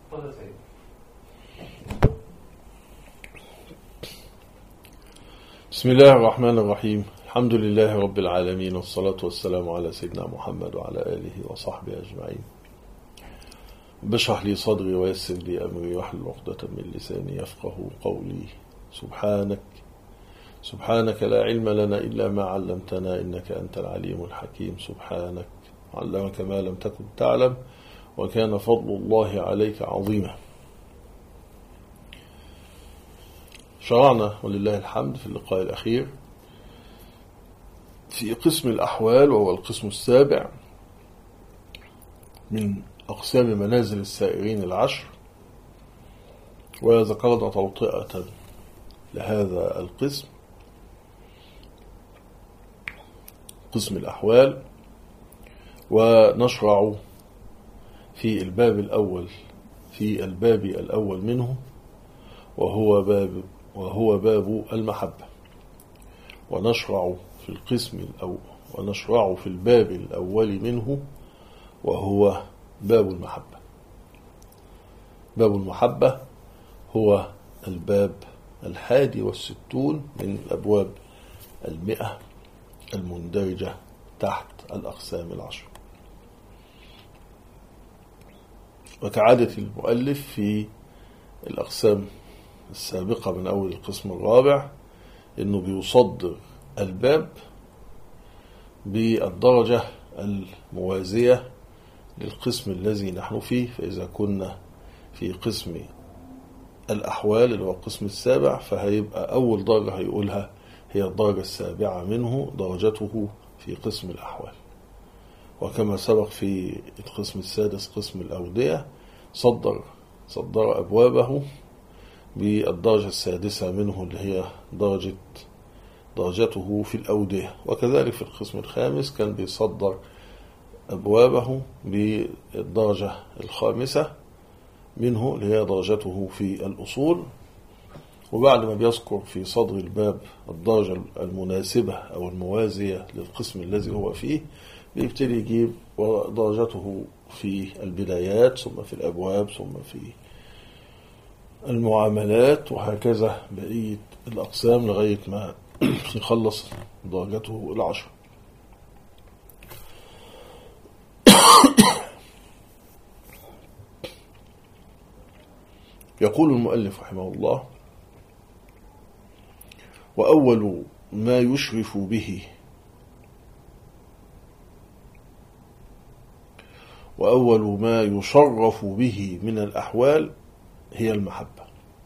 بسم الله الرحمن الرحيم. الحمد لله رب العالمين، والصلاة والسلام على سيدنا محمد وعلى آله وصحبه أجمعين. بشرح لي صدري ويسر لي أمري واحلل عقدة من لساني يفقه قولي. سبحانك لا علم لنا إلا ما علمتنا إنك أنت العليم الحكيم. سبحانك علمك ما لم تكن تعلم وكان فضل الله عليك عظيما. شرعنا ولله الحمد في اللقاء الأخير في قسم الأحوال، وهو القسم السابع من أقسام منازل السائرين العشر، وذكرنا توطئة لهذا القسم، قسم الأحوال، ونشرع في الباب الأول منه، وهو باب المحبة. ونشرع في الباب الأول منه، وهو باب المحبة. باب المحبة هو الباب 61 من الأبواب 100 المندرجة تحت الأقسام العشر. وكعادة المؤلف في الأقسام السابقة من أول القسم الرابع، إنه بيصدر الباب بالدرجة الموازية للقسم الذي نحن فيه. فإذا كنا في قسم الأحوال اللي هو القسم السابع، فهيبقى أول درجة هيقولها هي الدرجة السابعة منه، درجته في قسم الأحوال. وكما سبق في القسم السادس قسم الأودية، صدر أبوابه بالدرجة السادسة منه اللي هي درجته في الأودية. وكذلك في القسم الخامس كان بيصدر أبوابه بالدرجة الخامسة منه اللي هي درجته في الأصول. وبعد ما بيذكر في صدر الباب الدرجة المناسبة أو الموازية للقسم الذي هو فيه، بيبتدي يجيب درجته في البدايات، ثم في الأبواب، ثم في المعاملات، وهكذا بقية الأقسام لغاية ما يخلص درجته 10. يقول المؤلف رحمه الله: وأول ما يشرف به وأول ما يشرف به من الأحوال هي المحبة،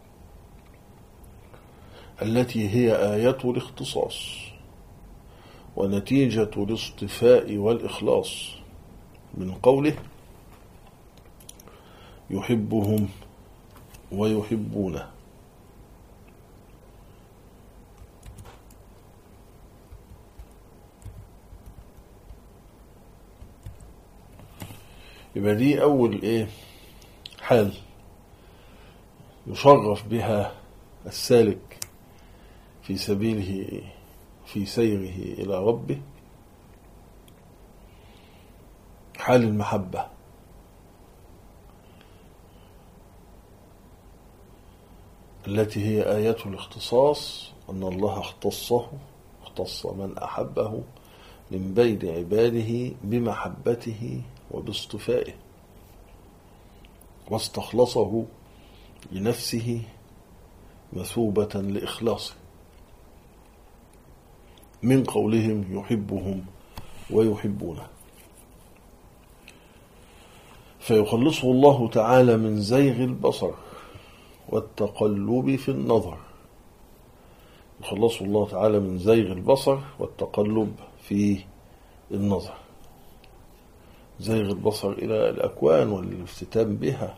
التي هي آية الاختصاص ونتيجة الاصطفاء والإخلاص، من قوله: يحبهم ويحبونه. يبقى دي أول حال يشرف بها السالك في سبيله في سيره إلى ربه، حال المحبة، التي هي آية الاختصاص، أن الله اختص من أحبه من بين عباده بمحبته وباصطفائه، واستخلصه لنفسه مثوبة لإخلاصه، من قولهم يحبهم ويحبونه. فيخلصه الله تعالى من زيغ البصر والتقلب في النظر. يخلصه الله تعالى من زيغ البصر والتقلب في النظر، زيغ البصر إلى الأكوان والافتتان بها،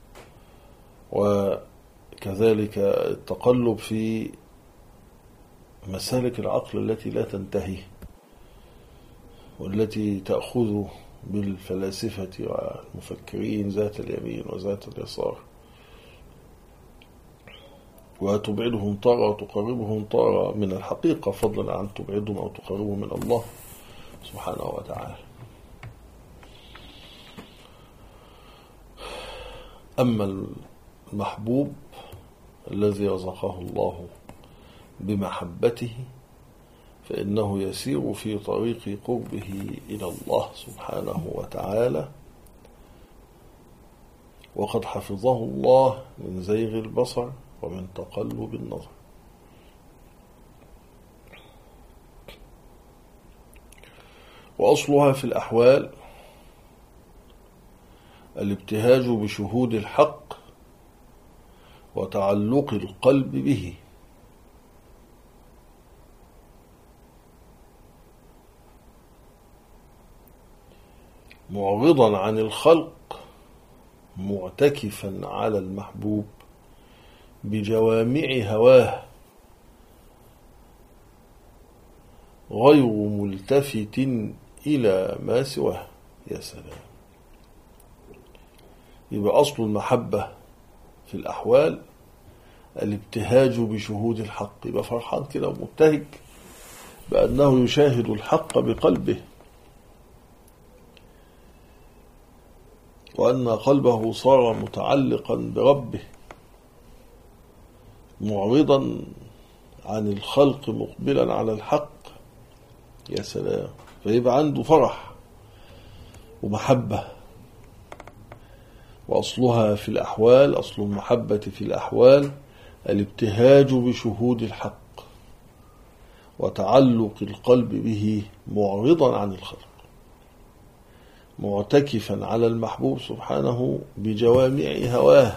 وكذلك التقلب في مسالك العقل التي لا تنتهي، والتي تأخذ بالفلاسفة والمفكرين ذات اليمين وذات اليسار، وتبعدهم طارة وتقربهم طارة من الحقيقة، فضلا عن تبعدهم أو تقربهم من الله سبحانه وتعالى. أما المحبوب الذي رزقه الله بمحبته فإنه يسير في طريق قربه إلى الله سبحانه وتعالى، وقد حفظه الله من زيغ البصر ومن تقلب النظر. وأصلها في الأحوال الابتهاج بشهود الحق وتعلق القلب به، معرضا عن الخلق معتكفا على المحبوب بجوامع هواه غير ملتفت إلى ما سواه. يا سلام. يبقى أصل المحبة في الأحوال الابتهاج بشهود الحق، يبقى فرحان كده ومبتهج بأنه يشاهد الحق بقلبه، وأن قلبه صار متعلقا بربه معرضا عن الخلق مقبلا على الحق. يا سلام. فيبقى عنده فرح ومحبة. وأصلها في الأحوال، أصل المحبة في الأحوال الابتهاج بشهود الحق وتعلق القلب به معرضا عن الخلق معتكفا على المحبوب سبحانه بجوامع هواه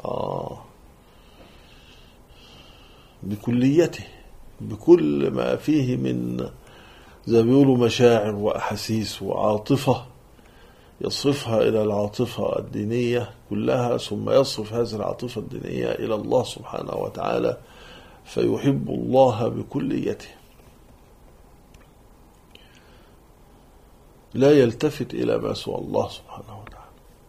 بكليته، بكل ما فيه من زي ما بيقولوا مشاعر وأحاسيس وعاطفة، يصرفها إلى العاطفة الدينية كلها، ثم يصرف هذه العاطفة الدينية إلى الله سبحانه وتعالى، فيحب الله بكليته، لا يلتفت إلى ما سوى الله سبحانه وتعالى.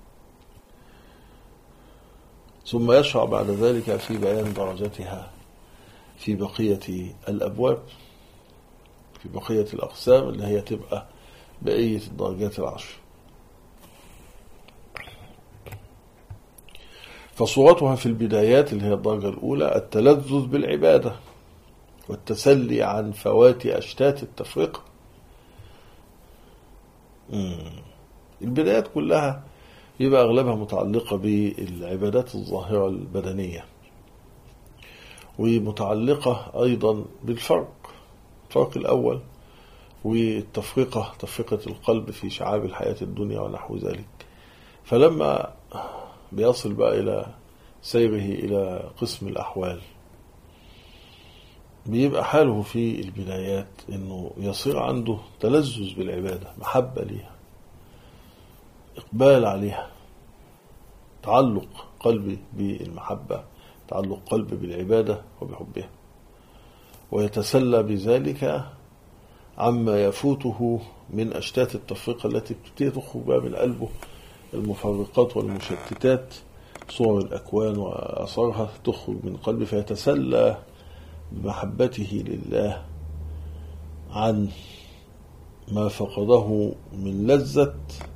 ثم يشرع بعد ذلك في بيان درجتها في بقية الأبواب، في بقية الأقسام اللي هي تبقى بقية الدرجات العشر. فصورتها في البدايات اللي هي الدرجة الأولى التلذذ بالعبادة والتسلي عن فوات أشتات التفرقة. البدايات كلها يبقى أغلبها متعلقة بالعبادات الظاهرة البدنية، ومتعلقة أيضا بالفرق الأول، والتفرقة تفرقة القلب في شعاب الحياة الدنيا ونحو ذلك. فلما بيصل بقى إلى سيره إلى قسم الأحوال بيبقى حاله في البدايات إنه يصير عنده تلذذ بالعبادة، محبة ليها، إقبال عليها، تعلق قلبي بالمحبة، تعلق قلبي بالعبادة وبحبها، ويتسلى بذلك عما يفوته من أشتات التفرقة التي بتبتدي تخرج بقى من قلبه، المفرقات والمشتتات، صور الأكوان وأثارها تخرج من قلبه، فيتسلى بمحبته لله عن ما فقده من لذة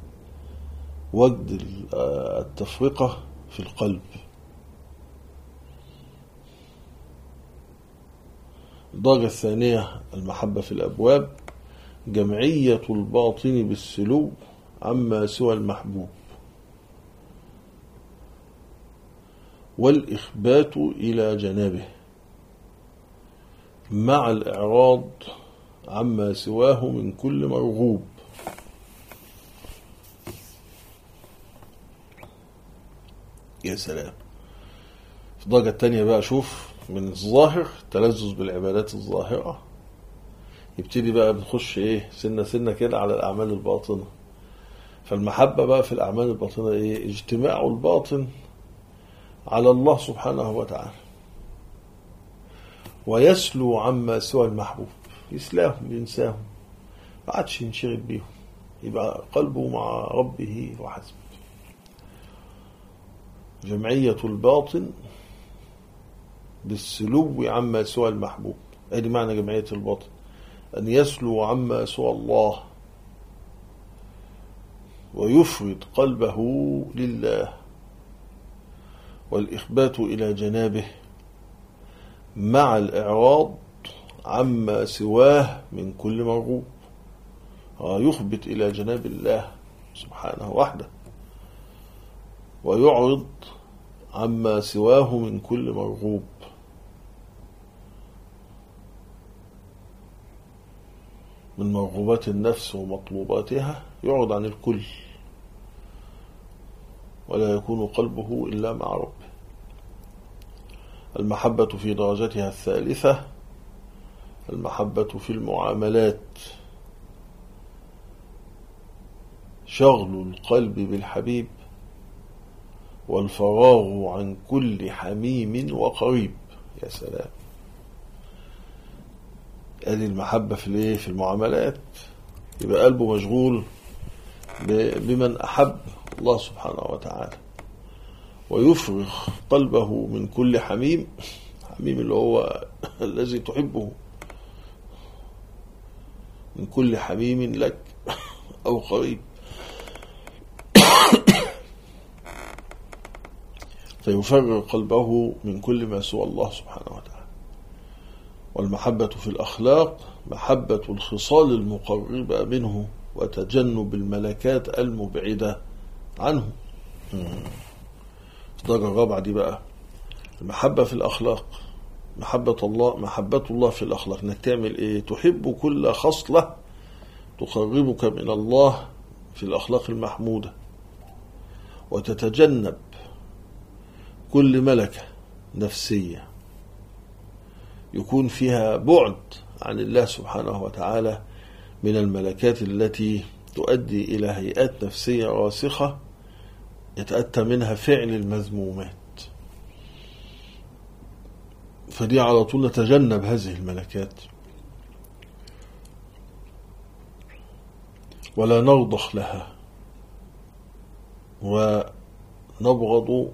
وجد التفرقة في القلب. الدرجة الثانية المحبة في الأبواب جمعية الباطن بالسلو عما سوى المحبوب والإخبات إلى جنابه مع الإعراض عما سواه من كل مرغوب. يا سلام. في الدرجة الثانية بقى شوف من الظاهر تلذذ بالعبادات الظاهرة، يبتدي بقى بنخش سنة سنة كده على الأعمال الباطنة. فالمحبة بقى في الأعمال الباطنة اجتماع الباطن على الله سبحانه وتعالى، ويسلو عما سوى المحبوب، يسلاهم ينساهم، ما عادش ينشغل بيهم، يبقى قلبه مع ربه وحسبه. جمعية الباطن بالسلو عما سوى المحبوب، هذه معنى جمعية الباطن، أن يسلو عما سوى الله ويفرد قلبه لله والإخبات إلى جنابه مع الإعراض عما سواه من كل مرغوب. يخبت إلى جناب الله سبحانه وحده، ويعرض عما سواه من كل مرغوب. من مرغوبات النفس ومطلوباتها يعرض عن الكل، ولا يكون قلبه إلا مع ربه. المحبة في درجتها الثالثة المحبة في المعاملات، شغل القلب بالحبيب والفراغ عن كل حميم وقريب. يا سلام، هذه المحبة في المعاملات، يبقى قلبه مشغول بمن أحب الله سبحانه وتعالى، ويفرغ قلبه من كل حميم اللي هو الذي تحبه، من كل حميم لك أو قريب، فيفرغ قلبه من كل ما سوى الله سبحانه وتعالى. والمحبة في الأخلاق محبة الخصال المقربة منه وتجنب الملكات المبعدة عنه. الدرجة الرابعة دي بقى المحبة في الأخلاق، محبة الله في الأخلاق، انك تعمل ايه؟ تحب كل خصلة تقربك من الله في الأخلاق المحمودة، وتتجنب كل ملكة نفسية يكون فيها بعد عن الله سبحانه وتعالى من الملكات التي تؤدي إلى هيئات نفسية راسخة يتأتى منها فعل المذمومات. فدي على طول نتجنب هذه الملكات، ولا نرضخ لها، ونبغض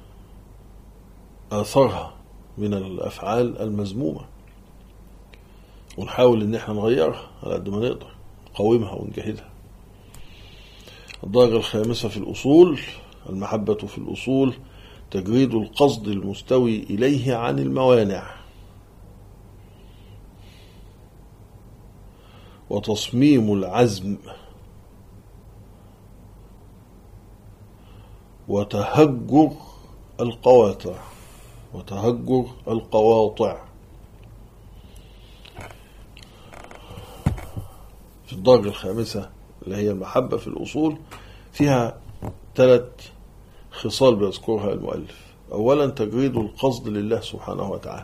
آثارها من الأفعال المذمومة، ونحاول ان احنا نغيرها على قد ما نقدر، نقاومها ونجاهدها. الدرجة الخامسة في الأصول المحبة في الأصول تجريد القصد المستوي إليه عن الموانع، وتصميم العزم، وتهجر القواطع في الدرجة الخامسة اللي هي المحبة في الأصول فيها 3 خصال بيذكرها المؤلف. أولا تجريد القصد لله سبحانه وتعالى،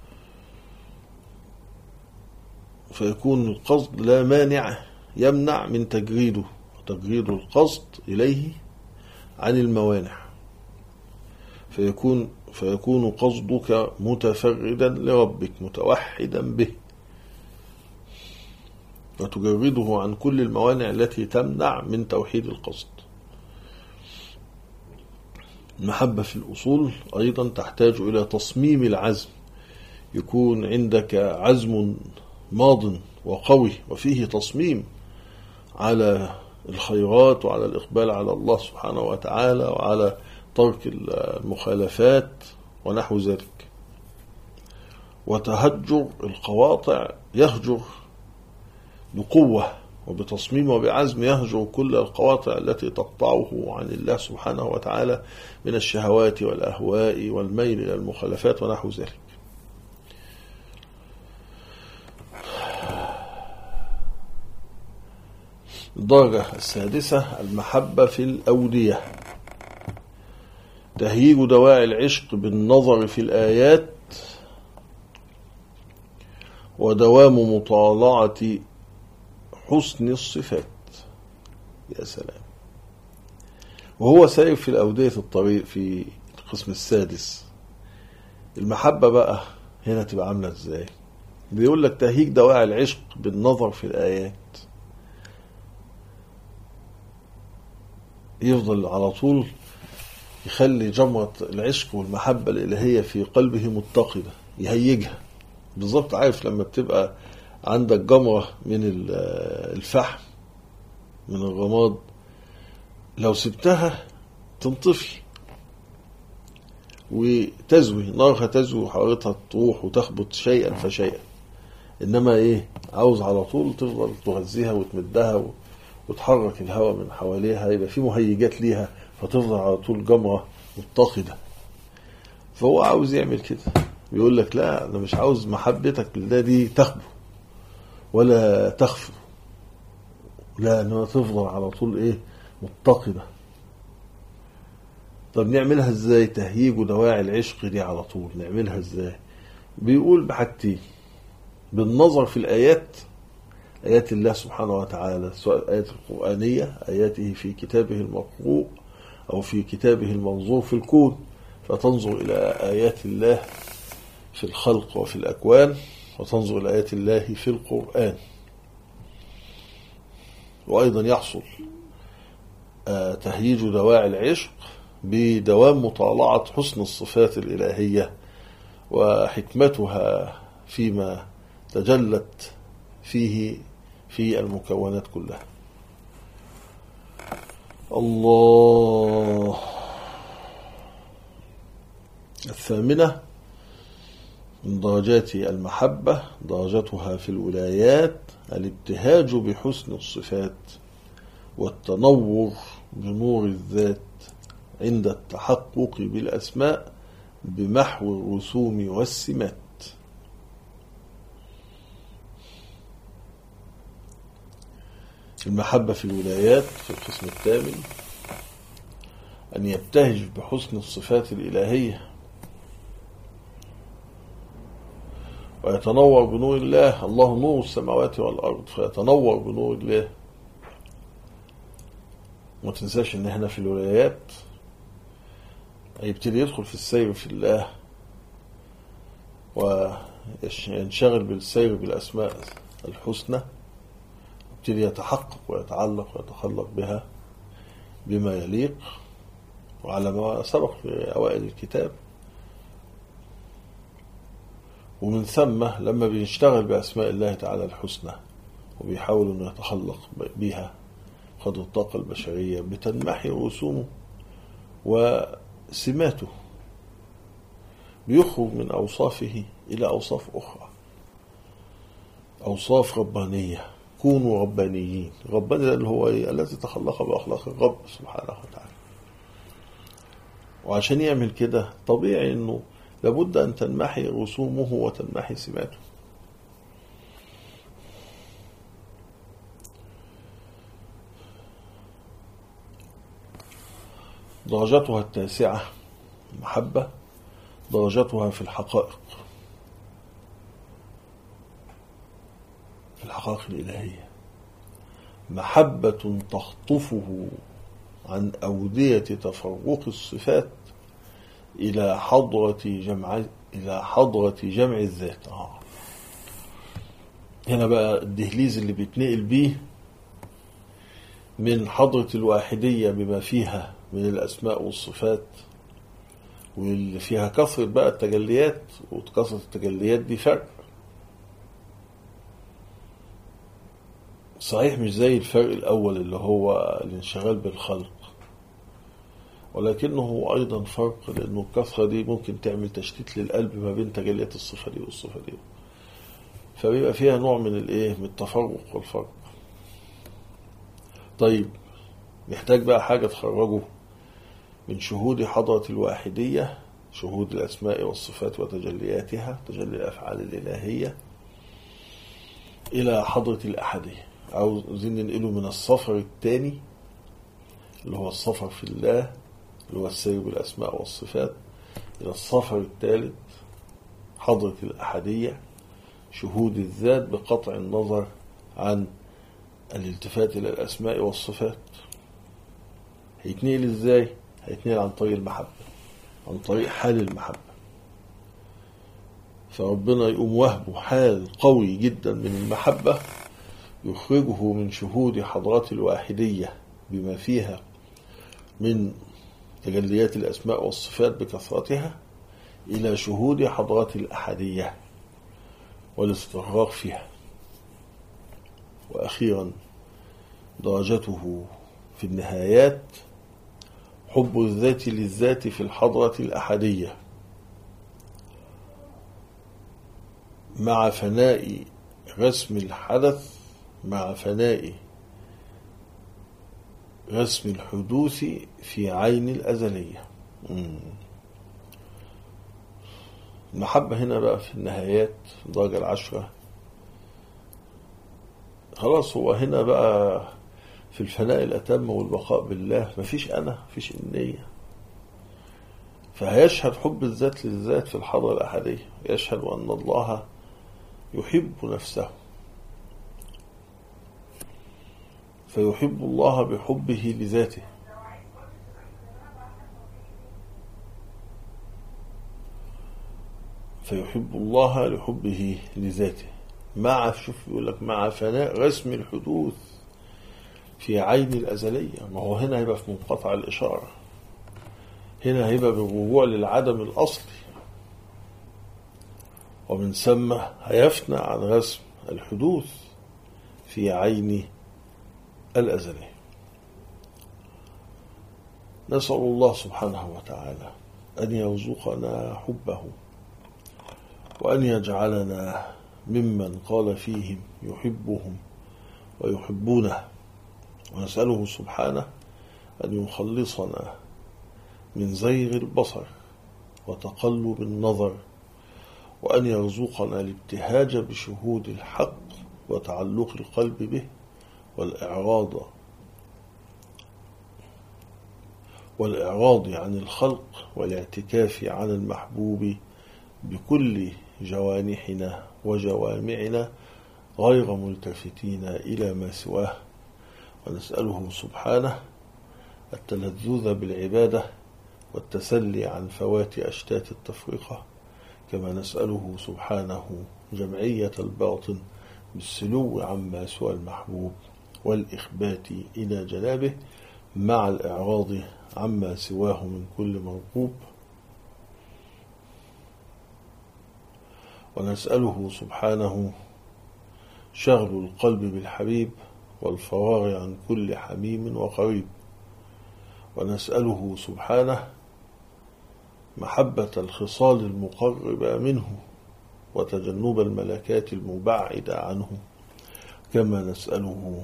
فيكون القصد لا مانع يمنع من تجريده، وتجريد القصد إليه عن الموانع، فيكون قصدك متفردا لربك متوحدا به، وتجرده عن كل الموانع التي تمنع من توحيد القصد. المحبة في الأصول أيضا تحتاج إلى تصميم العزم، يكون عندك عزم ماض وقوي وفيه تصميم على الخيرات وعلى الإقبال على الله سبحانه وتعالى وعلى ترك المخالفات ونحو ذلك. وتهجر القواطع، يهجر بقوة وبتصميم وبعزم، يهجر كل القواطع التي تقطعه عن الله سبحانه وتعالى من الشهوات والأهواء والميل إلى المخالفات ونحو ذلك. الدرجة السادسة المحبة في الأودية، تهييج دواعي العشق بالنظر في الآيات، ودوام مطالعة حسن الصفات. يا سلام. وهو سائر في الأودية الطريق في القسم السادس. المحبة بقى هنا تبقى عاملة ازاي؟ بيقول لك تهييج دواعي العشق بالنظر في الآيات، يفضل على طول يخلي جمرة العشق والمحبة الإلهية في قلبه متقدة، يهيجها بالضبط. عارف لما بتبقى عندك جمرة من الفحم من الرماد، لو سبتها تنطفي، وتزوي نارها، تزوي وحرارتها تروح وتخبط شيئا فشيئا. إنما إيه، عاوز على طول تفضل تغذيها وتمدها وتحرك الهواء من حواليها، يبقى في مهيجات ليها، فتفضل على طول جمرة متقدة. فهو عاوز يعمل كده، بيقول لك لا، أنا مش عاوز محبتك لله دي تخبو ولا تخفو، لا، أنها تفضل على طول إيه، متقدة. طب نعملها إزاي؟ تهيج دواعي العشق دي على طول نعملها إزاي؟ بيقول بحاجتين: بالنظر في الآيات، آيات الله سبحانه وتعالى، سواء آيات القرآنية، آياته في كتابه المقروء أو في كتابه المنظور في الكون، فتنظر إلى آيات الله في الخلق وفي الأكوان، وتنظر إلى آيات الله في القرآن. وأيضا يحصل تهييج دواعي العشق بدوام مطالعة حسن الصفات الإلهية وحكمتها فيما تجلت فيه في المكونات كلها. الله. الثامنة من درجات المحبة درجتها في الولايات الابتهاج بحسن الصفات والتنور بنور الذات عند التحقق بالأسماء بمحو الرسوم والسمات. المحبة في الولايات في القسم الثامن أن يبتهج بحسن الصفات الإلهية ويتنور بنور الله. الله نور السماوات والأرض، فيتنور بنور الله. ما تنساش ان احنا في الولايات يبتدي يدخل في السير في الله وينشغل بالسير بالأسماء الحسنى، يبتدي يتحقق ويتعلق ويتخلق بها بما يليق وعلى ما سبق في أوائل الكتاب. ومن ثم لما بيشتغل بأسماء الله تعالى الحسنى وبيحاول أن يتخلق بها قدر الطاقة البشرية، بتنمحي رسومه وسماته، بيخرج من أوصافه إلى أوصاف أخرى، أوصاف ربانية. كونوا ربانيين. رباني اللي هو الذي تخلق بأخلاق الرب سبحانه وتعالى. وعشان يعمل كده طبيعي أنه لابد أن تنمحي رسومه وتنمحي سماته. درجتها التاسعة محبة درجتها في الحقائق، في الحقائق الإلهية، محبة تخطفه عن أودية تفرق الصفات إلى حضرة جمع الذات. هنا بقى الدهليز اللي بيتنقل بيه من حضرة الواحدية بما فيها من الأسماء والصفات، واللي فيها كثرة بقى التجليات، وكثرة التجليات دي فرق صحيح مش زي الفرق الأول اللي هو الانشغال بالخلق، ولكنه أيضا فرق لأنه الكثرة دي ممكن تعمل تشتيت للقلب ما بين تجليات الصفة دي والصفة دي، فبيبقى فيها نوع من من التفرق والفرق. طيب محتاج بقى حاجة تخرجه من شهود حضرة الواحدية، شهود الأسماء والصفات وتجلياتها، تجلي الأفعال الإلهية، إلى حضرة الأحدية. عاوزين ننقله من السفر الثاني اللي هو السفر في الله اللي هو السير بالأسماء والصفات، إلى السفر الثالث حضرة الأحدية، شهود الذات بقطع النظر عن الالتفات إلى الأسماء والصفات. هيتنقل إزاي؟ هيتنقل عن طريق المحبة، عن طريق حال المحبة. فربنا يقوم وهبه حال قوي جدا من المحبة يخرجه من شهود حضرات الواحدية بما فيها من تجليات الأسماء والصفات بكثرتها إلى شهود حضرات الأحدية والاستغراق فيها. وأخيرا درجته في النهايات حب الذات للذات في الحضرة الأحدية مع فناء رسم الحدث، مع فناء رسم الحدوث في عين الأزلية. المحبة هنا بقى في النهايات الدرجة 10 خلاص، هو هنا بقى في الفناء الأتم والبقاء بالله مفيش أنا، مفيش النية، فهيشهد حب الذات للذات في الحضرة الأحدية، يشهد أن الله يحب نفسه، فيحب الله بحبه لذاته، فيحب الله لحبه لذاته مع، شوف يقول لك مع فناء رسم الحدوث في عين الأزلية. ما هو هنا هيبقى في منقطع الإشارة، هنا هيبقى بالرجوع للعدم الأصلي، ومن ثم هيفنى عن رسم الحدوث في عين الأزلية. نسأل الله سبحانه وتعالى أن يرزقنا حبه، وأن يجعلنا ممن قال فيهم يحبهم ويحبونه، ونسأله سبحانه أن يخلصنا من زيغ البصر وتقلب النظر، وأن يرزقنا الابتهاج بشهود الحق وتعلق القلب به، والإعراض عن الخلق، والاعتكاف عن المحبوب بكل جوانحنا وجوامعنا غير ملتفتين إلى ما سواه. ونسأله سبحانه التلذذ بالعبادة والتسلي عن فوات أشتات التفرقة، كما نسأله سبحانه جمعية الباطن بالسلو عما سوى المحبوب والإخبات إلى جنابه مع الإعراض عما سواه من كل مرغوب. ونسأله سبحانه شغل القلب بالحبيب والفراغ عن كل حميم وقريب. ونسأله سبحانه محبة الخصال المقربة منه وتجنب الملكات المبعدة عنه، كما نسأله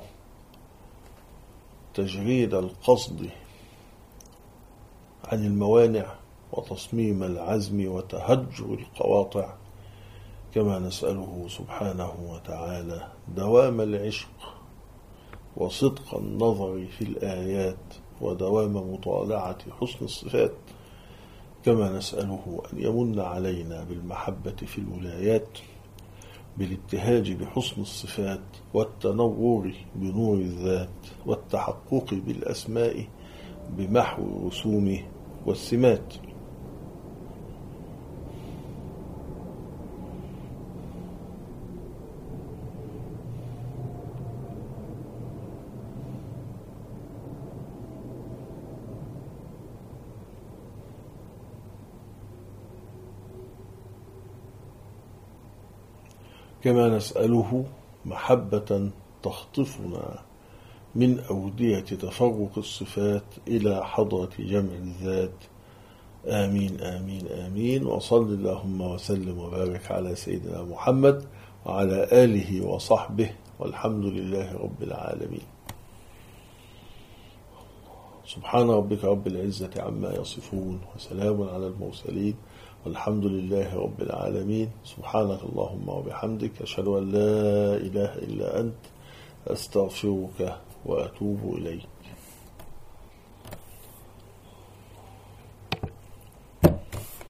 تجريد القصد عن الموانع وتصميم العزم وتهجر القواطع، كما نسأله سبحانه وتعالى دوام العشق وصدق النظر في الآيات ودوام مطالعة حسن الصفات، كما نسأله أن يمن علينا بالمحبة في الولايات بالابتهاج بحسن الصفات والتنور بنور الذات والتحقق بالأسماء بمحو الرسوم والسمات. كما نسأله محبة تخطفنا من أودية تفرق الصفات إلى حضرة جمع الذات. آمين آمين آمين. وصل اللهم وسلم وبارك على سيدنا محمد وعلى آله وصحبه، والحمد لله رب العالمين. سبحان ربك رب العزة عما يصفون، وسلام على المرسلين، والحمد لله رب العالمين. سبحانك اللهم وبحمدك، أشهد أن لا إله إلا أنت، أستغفرك وأتوب إليك.